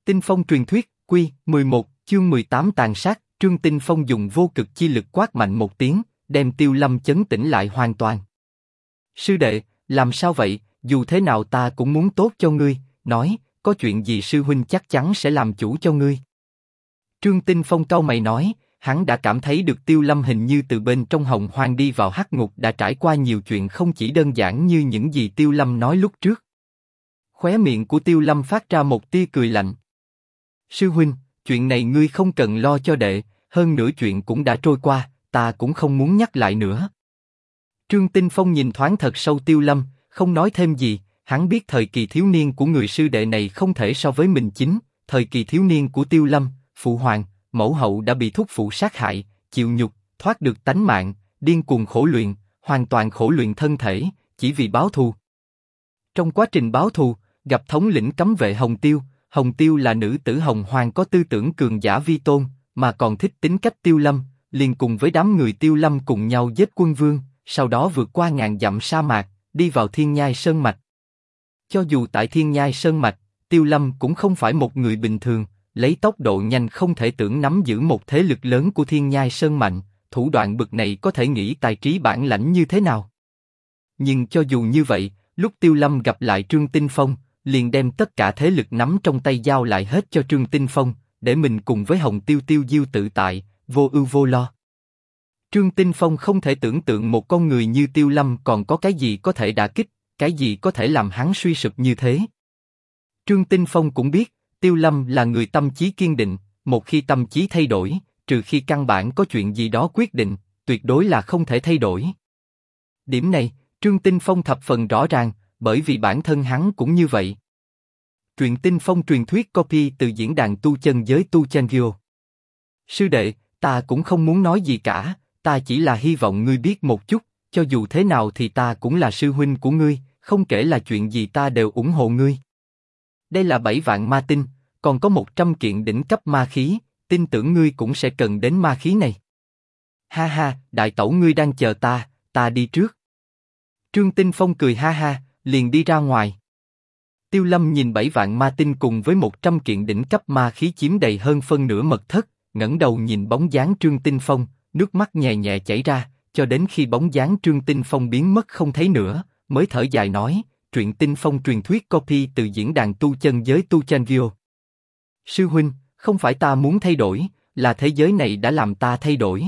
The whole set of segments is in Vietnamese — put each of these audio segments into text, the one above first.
Tinh Phong truyền thuyết, Quy 11, chương 18 tàn sát. Trương Tinh Phong dùng vô cực chi lực quát mạnh một tiếng, đem Tiêu Lâm chấn tĩnh lại hoàn toàn. Sư đệ, làm sao vậy? Dù thế nào ta cũng muốn tốt cho ngươi. Nói, có chuyện gì sư huynh chắc chắn sẽ làm chủ cho ngươi. Trương Tinh Phong cau mày nói, hắn đã cảm thấy được Tiêu Lâm hình như từ bên trong hồng hoang đi vào hắc ngục đã trải qua nhiều chuyện không chỉ đơn giản như những gì Tiêu Lâm nói lúc trước. Khóe miệng của Tiêu Lâm phát ra một tia cười lạnh. Sư huynh, chuyện này ngươi không cần lo cho đệ, hơn nữa chuyện cũng đã trôi qua, ta cũng không muốn nhắc lại nữa. Trương Tinh Phong nhìn thoáng thật sâu Tiêu Lâm, không nói thêm gì, hắn biết thời kỳ thiếu niên của người sư đệ này không thể so với mình chính, thời kỳ thiếu niên của Tiêu Lâm, phụ hoàng, mẫu hậu đã bị thúc phụ sát hại, chịu nhục, thoát được tánh mạng, điên cuồng khổ luyện, hoàn toàn khổ luyện thân thể, chỉ vì báo thù. Trong quá trình báo thù, gặp thống lĩnh cấm vệ Hồng Tiêu. Hồng Tiêu là nữ tử hồng hoàng có tư tưởng cường giả vi tôn, mà còn thích tính cách Tiêu Lâm, liền cùng với đám người Tiêu Lâm cùng nhau giết quân vương, sau đó vượt qua ngàn dặm sa mạc, đi vào Thiên Nhai Sơn Mạch. Cho dù tại Thiên Nhai Sơn Mạch, Tiêu Lâm cũng không phải một người bình thường, lấy tốc độ nhanh không thể tưởng nắm giữ một thế lực lớn của Thiên Nhai Sơn Mạnh, thủ đoạn bực này có thể nghĩ tài trí bản lãnh như thế nào. Nhưng cho dù như vậy, lúc Tiêu Lâm gặp lại Trương Tinh Phong, liền đem tất cả thế lực nắm trong tay giao lại hết cho Trương Tinh Phong, để mình cùng với Hồng Tiêu tiêu diêu tự tại, vô ưu vô lo. Trương Tinh Phong không thể tưởng tượng một con người như Tiêu Lâm còn có cái gì có thể đả kích, cái gì có thể làm hắn suy sụp như thế. Trương Tinh Phong cũng biết, Tiêu Lâm là người tâm chí kiên định, một khi tâm chí thay đổi, trừ khi căn bản có chuyện gì đó quyết định, tuyệt đối là không thể thay đổi. Điểm này, Trương Tinh Phong thập phần rõ ràng, bởi vì bản thân hắn cũng như vậy. Truyện Tinh Phong truyền thuyết copy từ diễn đàn tu chân giới Tu Changyo. Sư đệ, ta cũng không muốn nói gì cả, ta chỉ là hy vọng ngươi biết một chút, cho dù thế nào thì ta cũng là sư huynh của ngươi, không kể là chuyện gì ta đều ủng hộ ngươi. Đây là 7 vạn ma tinh, còn có 100 kiện đỉnh cấp ma khí, tin tưởng ngươi cũng sẽ cần đến ma khí này. Ha ha, đại tẩu ngươi đang chờ ta đi trước. Trương Tinh Phong cười ha ha, liền đi ra ngoài. Tiêu Lâm nhìn 7 vạn ma tinh cùng với 100 kiện đỉnh cấp ma khí chiếm đầy hơn phân nửa mật thất, ngẩng đầu nhìn bóng dáng Trương Tinh Phong, nước mắt nhẹ nhẹ chảy ra, cho đến khi bóng dáng Trương Tinh Phong biến mất không thấy nữa, mới thở dài nói, Truyện Tinh Phong truyền thuyết copy từ diễn đàn tu chân giới Tu Changyo. Sư huynh, không phải ta muốn thay đổi, là thế giới này đã làm ta thay đổi.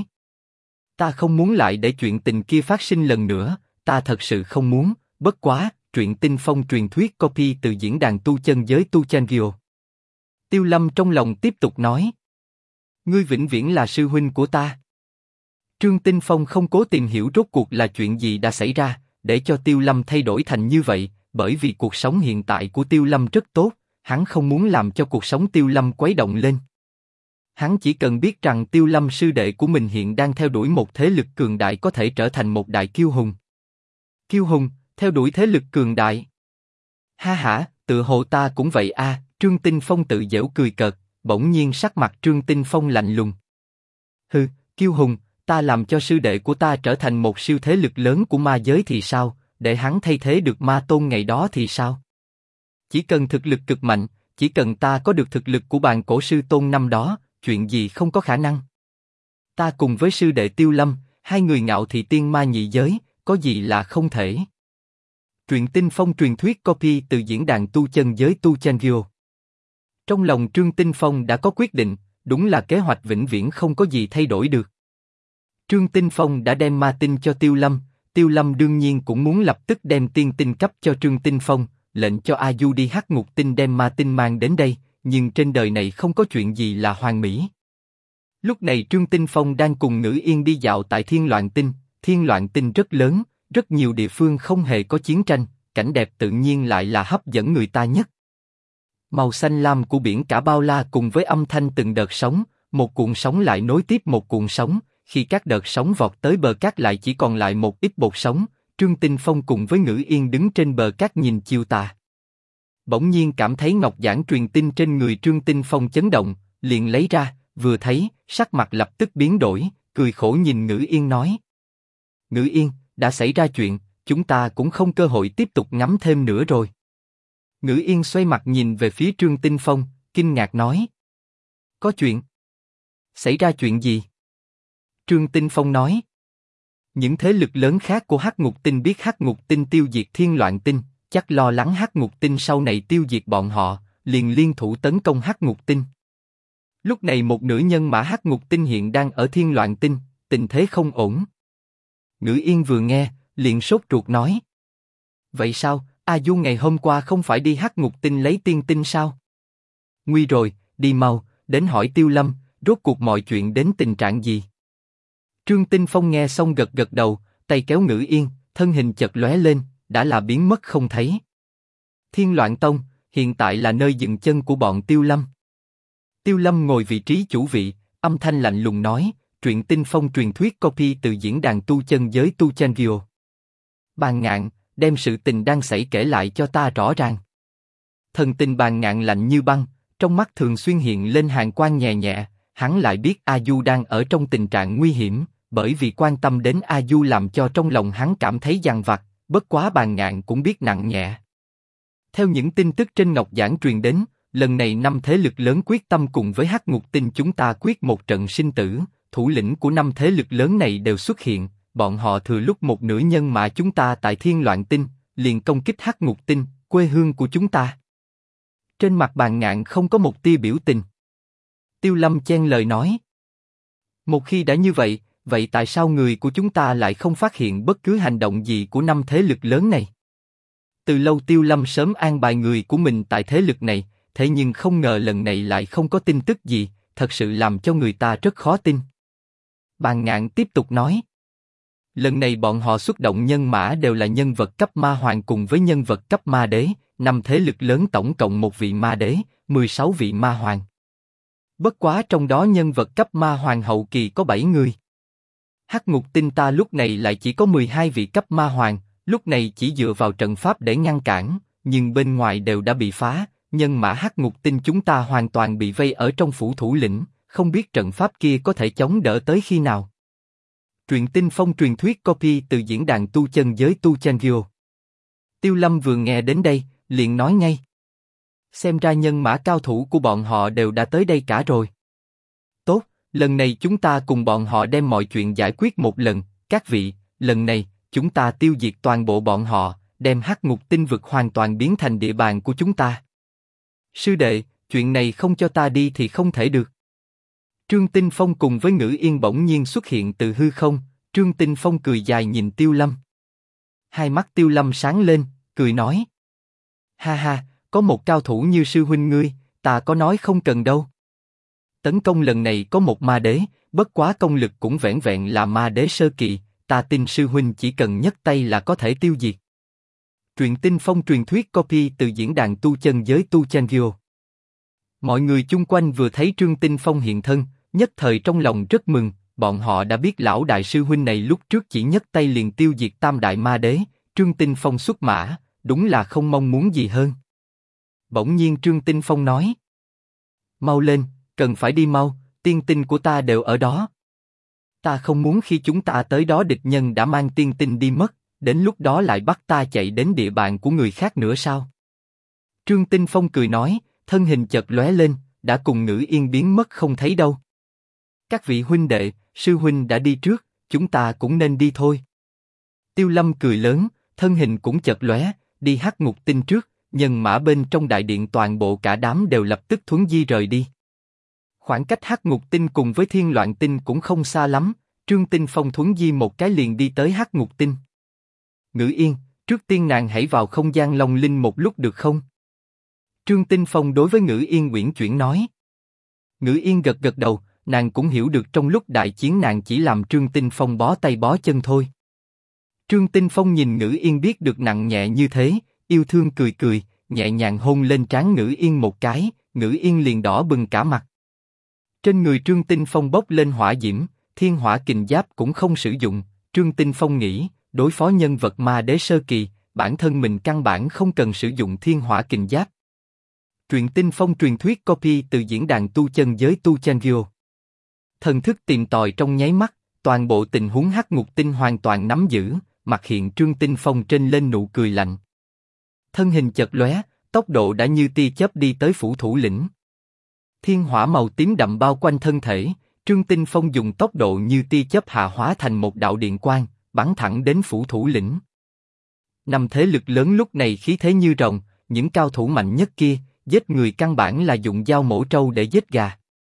Ta không muốn lại để chuyện tình kia phát sinh lần nữa, ta thật sự không muốn, bất quá, Truyện Tinh Phong truyền thuyết copy từ diễn đàn tu chân giới Tu Changyo. Tiêu Lâm trong lòng tiếp tục nói, ngươi vĩnh viễn là sư huynh của ta. Trương Tinh Phong không cố tìm hiểu rốt cuộc là chuyện gì đã xảy ra, để cho Tiêu Lâm thay đổi thành như vậy, bởi vì cuộc sống hiện tại của Tiêu Lâm rất tốt, hắn không muốn làm cho cuộc sống Tiêu Lâm quấy động lên. Hắn chỉ cần biết rằng Tiêu Lâm sư đệ của mình hiện đang theo đuổi một thế lực cường đại có thể trở thành một đại kiêu hùng. Kiêu hùng, theo đuổi thế lực cường đại. Ha hả, tự hồ ta cũng vậy a. Trương Tinh Phong tự giễu cười cợt, bỗng nhiên sắc mặt Trương Tinh Phong lạnh lùng. Hừ, kiêu hùng, ta làm cho sư đệ của ta trở thành một siêu thế lực lớn của ma giới thì sao, để hắn thay thế được ma tôn ngày đó thì sao? Chỉ cần thực lực cực mạnh, chỉ cần ta có được thực lực của bàn cổ sư tôn năm đó, chuyện gì không có khả năng. Ta cùng với sư đệ Tiêu Lâm, hai người ngạo thị tiên ma nhị giới, có gì là không thể. Truyện Tinh Phong truyền thuyết copy từ diễn đàn tu chân giới Tu Changyo. Trong lòng Trương Tinh Phong đã có quyết định, đúng là kế hoạch vĩnh viễn không có gì thay đổi được. Trương Tinh Phong đã đem ma tinh cho Tiêu Lâm, Tiêu Lâm đương nhiên cũng muốn lập tức đem tiên tinh cấp cho Trương Tinh Phong, lệnh cho A Du đi hắc ngục tinh đem ma tinh mang đến đây, nhưng trên đời này không có chuyện gì là hoàn mỹ. Lúc này Trương Tinh Phong đang cùng Ngữ Yên đi dạo tại Thiên Loạn Tinh rất lớn, rất nhiều địa phương không hề có chiến tranh, cảnh đẹp tự nhiên lại là hấp dẫn người ta nhất. Màu xanh lam của biển cả bao la cùng với âm thanh từng đợt sóng, một cuộn sóng lại nối tiếp một cuộn sóng, khi các đợt sóng vọt tới bờ cát lại chỉ còn lại một ít bọt sóng, Trương Tinh Phong cùng với Ngữ Yên đứng trên bờ cát nhìn chiều tà. Bỗng nhiên cảm thấy ngọc giản truyền tin trên người Trương Tinh Phong chấn động, liền lấy ra, vừa thấy, sắc mặt lập tức biến đổi, cười khổ nhìn Ngữ Yên nói. Ngữ Yên, đã xảy ra chuyện, chúng ta cũng không cơ hội tiếp tục ngắm thêm nữa rồi. Ngữ Yên xoay mặt nhìn về phía Trương Tinh Phong, kinh ngạc nói. Có chuyện. Xảy ra chuyện gì? Trương Tinh Phong nói. Những thế lực lớn khác của Hắc Ngục Tinh biết Hắc Ngục Tinh tiêu diệt Thiên Loạn Tinh, chắc lo lắng Hắc Ngục Tinh sau này tiêu diệt bọn họ, liền liên thủ tấn công Hắc Ngục Tinh. Lúc này một nửa nhân mã Hắc Ngục Tinh hiện đang ở Thiên Loạn Tinh, tình thế không ổn. Ngữ Yên vừa nghe, liền sốt ruột nói. Vậy sao, A Du ngày hôm qua không phải đi Hắc Ngục Tinh lấy tiên tinh sao? Nguy rồi, đi mau, đến hỏi Tiêu Lâm, rốt cuộc mọi chuyện đến tình trạng gì? Trương Tinh Phong nghe xong gật gật đầu, tay kéo Ngữ Yên, thân hình chợt lóe lên, đã là biến mất không thấy. Thiên Loạn Tông, hiện tại là nơi dừng chân của bọn Tiêu Lâm. Tiêu Lâm ngồi vị trí chủ vị, âm thanh lạnh lùng nói, truyện Tinh Phong truyền thuyết copy từ diễn đàn tu chân giới Tu Changio. Bàn Ngạn, đem sự tình đang xảy kể lại cho ta rõ ràng. Thần tình Bàn Ngạn lạnh như băng, trong mắt thường xuyên hiện lên hàn quang nhẹ nhẹ, hắn lại biết A Du đang ở trong tình trạng nguy hiểm, bởi vì quan tâm đến A Du làm cho trong lòng hắn cảm thấy dằn vặt, bất quá Bàn Ngạn cũng biết nặng nhẹ. Theo những tin tức trên ngọc giảng truyền đến, lần này 5 thế lực lớn quyết tâm cùng với Hắc Ngục Tinh chúng ta quyết một trận sinh tử, thủ lĩnh của 5 thế lực lớn này đều xuất hiện, bọn họ thừa lúc một nửa nhân mã chúng ta tại Thiên Loạn Tinh, liền công kích Hắc Ngục Tinh, quê hương của chúng ta. Trên mặt Bàn Ngạn không có một tia biểu tình. Tiêu Lâm chen lời nói. Một khi đã như vậy, vậy tại sao người của chúng ta lại không phát hiện bất cứ hành động gì của 5 thế lực lớn này? Từ lâu Tiêu Lâm sớm an bài người của mình tại thế lực này, thế nhưng không ngờ lần này lại không có tin tức gì, thật sự làm cho người ta rất khó tin. Bàn Ngạn tiếp tục nói. Lần này bọn họ xuất động nhân mã đều là nhân vật cấp ma hoàng cùng với nhân vật cấp ma đế, 5 thế lực lớn tổng cộng 1 vị ma đế, 16 vị ma hoàng. Bất quá trong đó nhân vật cấp ma hoàng hậu kỳ có 7 người. Hắc Ngục Tinh ta lúc này lại chỉ có 12 vị cấp ma hoàng, lúc này chỉ dựa vào trận pháp để ngăn cản, nhưng bên ngoài đều đã bị phá, nhân mã Hắc Ngục Tinh chúng ta hoàn toàn bị vây ở trong phủ thủ lĩnh, không biết trận pháp kia có thể chống đỡ tới khi nào. Truyện Tinh Phong truyền thuyết copy từ diễn đàn tu chân giới Tu Changio. Tiêu Lâm vừa nghe đến đây, liền nói ngay. Xem ra nhân mã cao thủ của bọn họ đều đã tới đây cả rồi. Tốt, lần này chúng ta cùng bọn họ đem mọi chuyện giải quyết một lần, các vị, lần này, chúng ta tiêu diệt toàn bộ bọn họ, đem Hắc Ngục Tinh vực hoàn toàn biến thành địa bàn của chúng ta. Sư đệ, chuyện này không cho ta đi thì không thể được. Trương Tinh Phong cùng với Ngữ Yên bỗng nhiên xuất hiện từ hư không, Trương Tinh Phong cười dài nhìn Tiêu Lâm. Hai mắt Tiêu Lâm sáng lên, cười nói. Ha ha, có một cao thủ như sư huynh ngươi, ta có nói không cần đâu. Tấn công lần này có một ma đế, bất quá công lực cũng vẻn vẹn là ma đế sơ kỳ, ta tin sư huynh chỉ cần nhấc tay là có thể tiêu diệt. Truyện Tinh Phong truyền thuyết copy từ diễn đàn tu chân giới Tu Changio. Mọi người chung quanh vừa thấy Trương Tinh Phong hiện thân, nhất thời trong lòng rất mừng, bọn họ đã biết lão đại sư huynh này lúc trước chỉ nhấc tay liền tiêu diệt tam đại ma đế, Trương Tinh Phong xuất mã, đúng là không mong muốn gì hơn. Bỗng nhiên Trương Tinh Phong nói. Mau lên, cần phải đi mau, tiên tinh của ta đều ở đó. Ta không muốn khi chúng ta tới đó địch nhân đã mang tiên tinh đi mất, đến lúc đó lại bắt ta chạy đến địa bàn của người khác nữa sao? Trương Tinh Phong cười nói, thân hình chợt lóe lên, đã cùng Ngữ Yên biến mất không thấy đâu. Các vị huynh đệ, sư huynh đã đi trước, chúng ta cũng nên đi thôi. Tiêu Lâm cười lớn, thân hình cũng chợt lóe, đi Hắc Ngục Tinh trước, nhân mã bên trong đại điện toàn bộ cả đám đều lập tức thuấn di rời đi. Khoảng cách Hắc Ngục Tinh cùng với Thiên Loạn Tinh cũng không xa lắm, Trương Tinh Phong thuấn di một cái liền đi tới Hắc Ngục Tinh. Ngữ Yên, trước tiên nàng hãy vào không gian Long Linh một lúc được không? Trương Tinh Phong đối với Ngữ Yên uyển chuyển nói. Ngữ Yên gật gật đầu, nàng cũng hiểu được trong lúc đại chiến nàng chỉ làm Trương Tinh Phong bó tay bó chân thôi. Trương Tinh Phong nhìn Ngữ Yên biết được nặng nhẹ như thế, yêu thương cười cười, nhẹ nhàng hôn lên trán Ngữ Yên một cái, Ngữ Yên liền đỏ bừng cả mặt. Trên người Trương Tinh Phong bốc lên hỏa diễm, thiên hỏa kình giáp cũng không sử dụng, Trương Tinh Phong nghĩ, đối phó nhân vật ma đế sơ kỳ, bản thân mình căn bản không cần sử dụng thiên hỏa kình giáp. Truyện Tinh Phong truyền thuyết copy từ diễn đàn tu chân giới Tu Changio. Thần thức tìm tòi trong nháy mắt, toàn bộ tình huống Hắc Ngục Tinh hoàn toàn nắm giữ, mặt hiện Trương Tinh Phong trên lên nụ cười lạnh. Thân hình chợt lóe, tốc độ đã như tia chớp đi tới phủ thủ lĩnh. Thiên hỏa màu tím đậm bao quanh thân thể, Trương Tinh Phong dùng tốc độ như tia chớp hạ hóa thành một đạo điện quang, bắn thẳng đến phủ thủ lĩnh. Năm thế lực lớn lúc này khí thế như rồng, những cao thủ mạnh nhất kia, giết người căn bản là dụng dao mổ trâu để giết gà.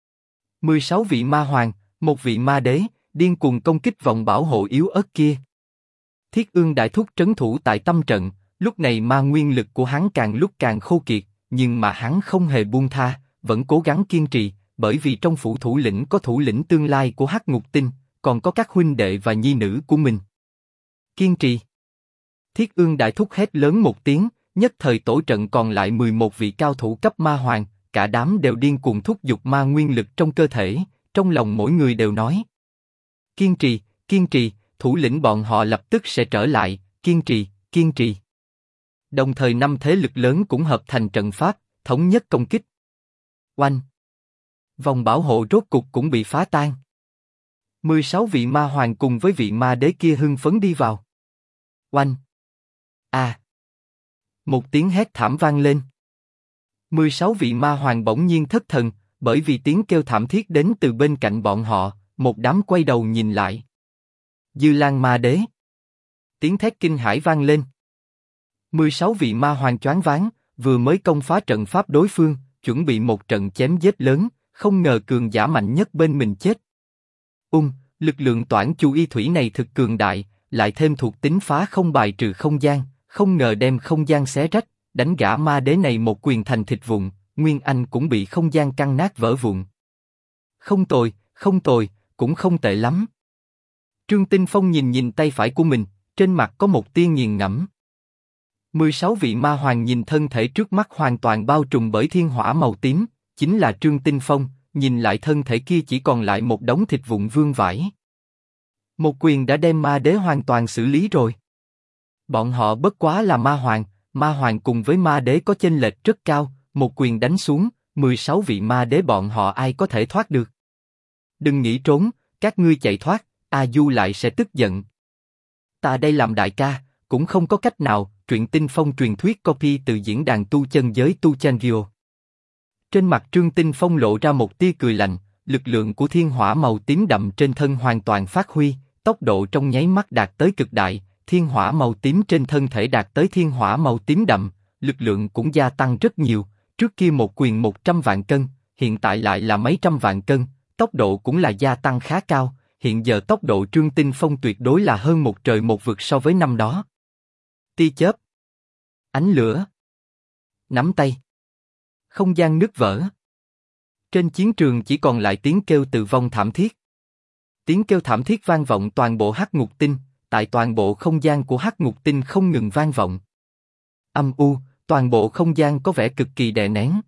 16 vị ma hoàng, một vị ma đế, điên cuồng công kích vòng bảo hộ yếu ớt kia. Thiết Ương đại thúc trấn thủ tại tâm trận, lúc này ma nguyên lực của hắn càng lúc càng khô kiệt, nhưng mà hắn không hề buông tha, vẫn cố gắng kiên trì, bởi vì trong phủ thủ lĩnh có thủ lĩnh tương lai của Hắc Ngục Tinh, còn có các huynh đệ và nhi nữ của mình. Kiên trì. Thiết Ương đại thúc hét lớn một tiếng, nhất thời tổ trận còn lại 11 vị cao thủ cấp ma hoàng, cả đám đều điên cuồng thúc giục ma nguyên lực trong cơ thể, trong lòng mỗi người đều nói: kiên trì, thủ lĩnh bọn họ lập tức sẽ trở lại, kiên trì. Đồng thời năm thế lực lớn cũng hợp thành trận pháp, thống nhất công kích. Oanh! Vòng bảo hộ rốt cục cũng bị phá tan. 16 vị ma hoàng cùng với vị ma đế kia hưng phấn đi vào. Oanh! À! Một tiếng hét thảm vang lên. 16 vị ma hoàng bỗng nhiên thất thần, bởi vì tiếng kêu thảm thiết đến từ bên cạnh bọn họ, một đám quay đầu nhìn lại. Dư Lan ma đế. Tiếng thét kinh hãi vang lên. 16 vị ma hoàng choáng váng, vừa mới công phá trận pháp đối phương, chuẩn bị một trận chém giết lớn, không ngờ cường giả mạnh nhất bên mình chết. Lực lượng toản chu y thủy này thực cường đại, lại thêm thuộc tính phá không bài trừ không gian, không ngờ đem không gian xé rách, đánh gã ma đế này một quyền thành thịt vụn, Nguyên Anh cũng bị không gian căng nát vỡ vụn. Không tồi, cũng không tệ lắm. Trương Tinh Phong nhìn tay phải của mình, trên mặt có một tia nghiền ngẫm. 16 vị ma hoàng nhìn thân thể trước mắt hoàn toàn bao trùm bởi thiên hỏa màu tím, chính là Trương Tinh Phong, nhìn lại thân thể kia chỉ còn lại một đống thịt vụn vương vãi. Một quyền đã đem ma đế hoàn toàn xử lý rồi. Bọn họ bất quá là ma hoàng cùng với ma đế có chênh lệch rất cao, một quyền đánh xuống, 16 vị ma đế bọn họ ai có thể thoát được. Đừng nghĩ trốn, các ngươi chạy thoát, A Du lại sẽ tức giận. Ta đây làm đại ca, cũng không có cách nào. Truyện Tinh Phong truyền thuyết copy từ diễn đàn tu chân giới Tu Chanvio. Trên mặt Trương Tinh Phong lộ ra một tia cười lạnh, lực lượng của thiên hỏa màu tím đậm trên thân hoàn toàn phát huy, tốc độ trong nháy mắt đạt tới cực đại, thiên hỏa màu tím trên thân thể đạt tới thiên hỏa màu tím đậm, lực lượng cũng gia tăng rất nhiều, trước kia một quyền 100 vạn cân, hiện tại lại là mấy trăm vạn cân, tốc độ cũng là gia tăng khá cao, hiện giờ tốc độ Trương Tinh Phong tuyệt đối là hơn một trời một vực so với năm đó. Tia chớp, ánh lửa, nắm tay, không gian nứt vỡ. Trên chiến trường chỉ còn lại tiếng kêu tử vong thảm thiết. Tiếng kêu thảm thiết vang vọng toàn bộ Hắc Ngục Tinh, tại toàn bộ không gian của Hắc Ngục Tinh không ngừng vang vọng. Âm u, toàn bộ không gian có vẻ cực kỳ đè nén.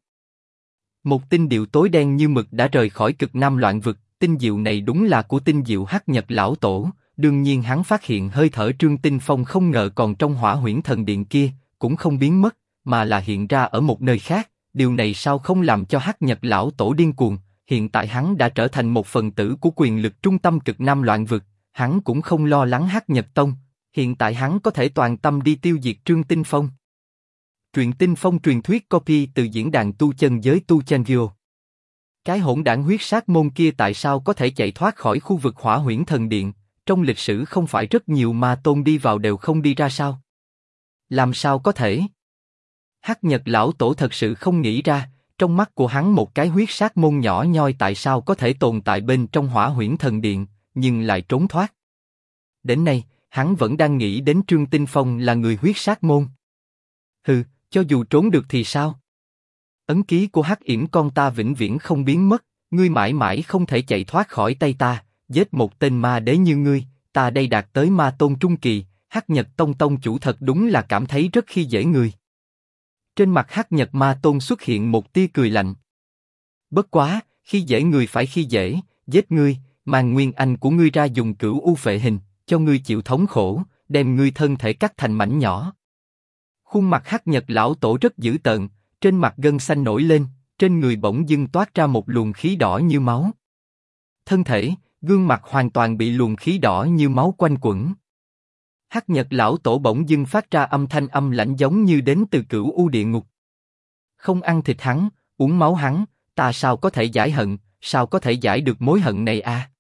Một tinh điệu tối đen như mực đã rời khỏi cực nam loạn vực, tinh diệu này đúng là của tinh diệu Hắc Nhật lão tổ. Đương nhiên hắn phát hiện hơi thở Trương Tinh Phong không ngờ còn trong Hỏa Huyễn Thần Điện kia, cũng không biến mất, mà là hiện ra ở một nơi khác. Điều này sao không làm cho Hắc Nhật lão tổ điên cuồng? Hiện tại hắn đã trở thành một phần tử của quyền lực trung tâm cực nam loạn vực, hắn cũng không lo lắng Hắc Nhật Tông. Hiện tại hắn có thể toàn tâm đi tiêu diệt Trương Tinh Phong. Truyện Tinh Phong truyền thuyết copy từ diễn đàn tu chân giới Tu Chanvio. Cái hỗn đản huyết sát môn kia tại sao có thể chạy thoát khỏi khu vực Hỏa Huyễn Thần Điện? Trong lịch sử không phải rất nhiều ma tôn đi vào đều không đi ra sao? Làm sao có thể? Hắc Nhật lão tổ thật sự không nghĩ ra, trong mắt của hắn một cái huyết sát môn nhỏ nhoi tại sao có thể tồn tại bên trong Hỏa Huyễn Thần Điện, nhưng lại trốn thoát. Đến nay, hắn vẫn đang nghĩ đến Trương Tinh Phong là người huyết sát môn. Hừ, cho dù trốn được thì sao? Ấn ký của Hắc Yểm con ta vĩnh viễn không biến mất, ngươi mãi mãi không thể chạy thoát khỏi tay ta. Giết một tên ma đế như ngươi, ta đây đạt tới ma tôn trung kỳ, Hắc Nhật Tông tông chủ thật đúng là cảm thấy rất khi dễ người. Trên mặt Hắc Nhật ma tôn xuất hiện một tia cười lạnh. Bất quá, khi dễ người phải khi dễ, giết ngươi, mang nguyên anh của ngươi ra dùng cửu u phệ hình, cho ngươi chịu thống khổ, đem ngươi thân thể cắt thành mảnh nhỏ. Khuôn mặt Hắc Nhật lão tổ rất dữ tợn, trên mặt gân xanh nổi lên, trên người bỗng dưng toát ra một luồng khí đỏ như máu. Thân thể, gương mặt hoàn toàn bị luồng khí đỏ như máu quanh quẩn. Hắc Nhật lão tổ bỗng dưng phát ra âm thanh âm lãnh giống như đến từ cửu u địa ngục. Không ăn thịt hắn, uống máu hắn, ta sao có thể giải hận, sao có thể giải được mối hận này à?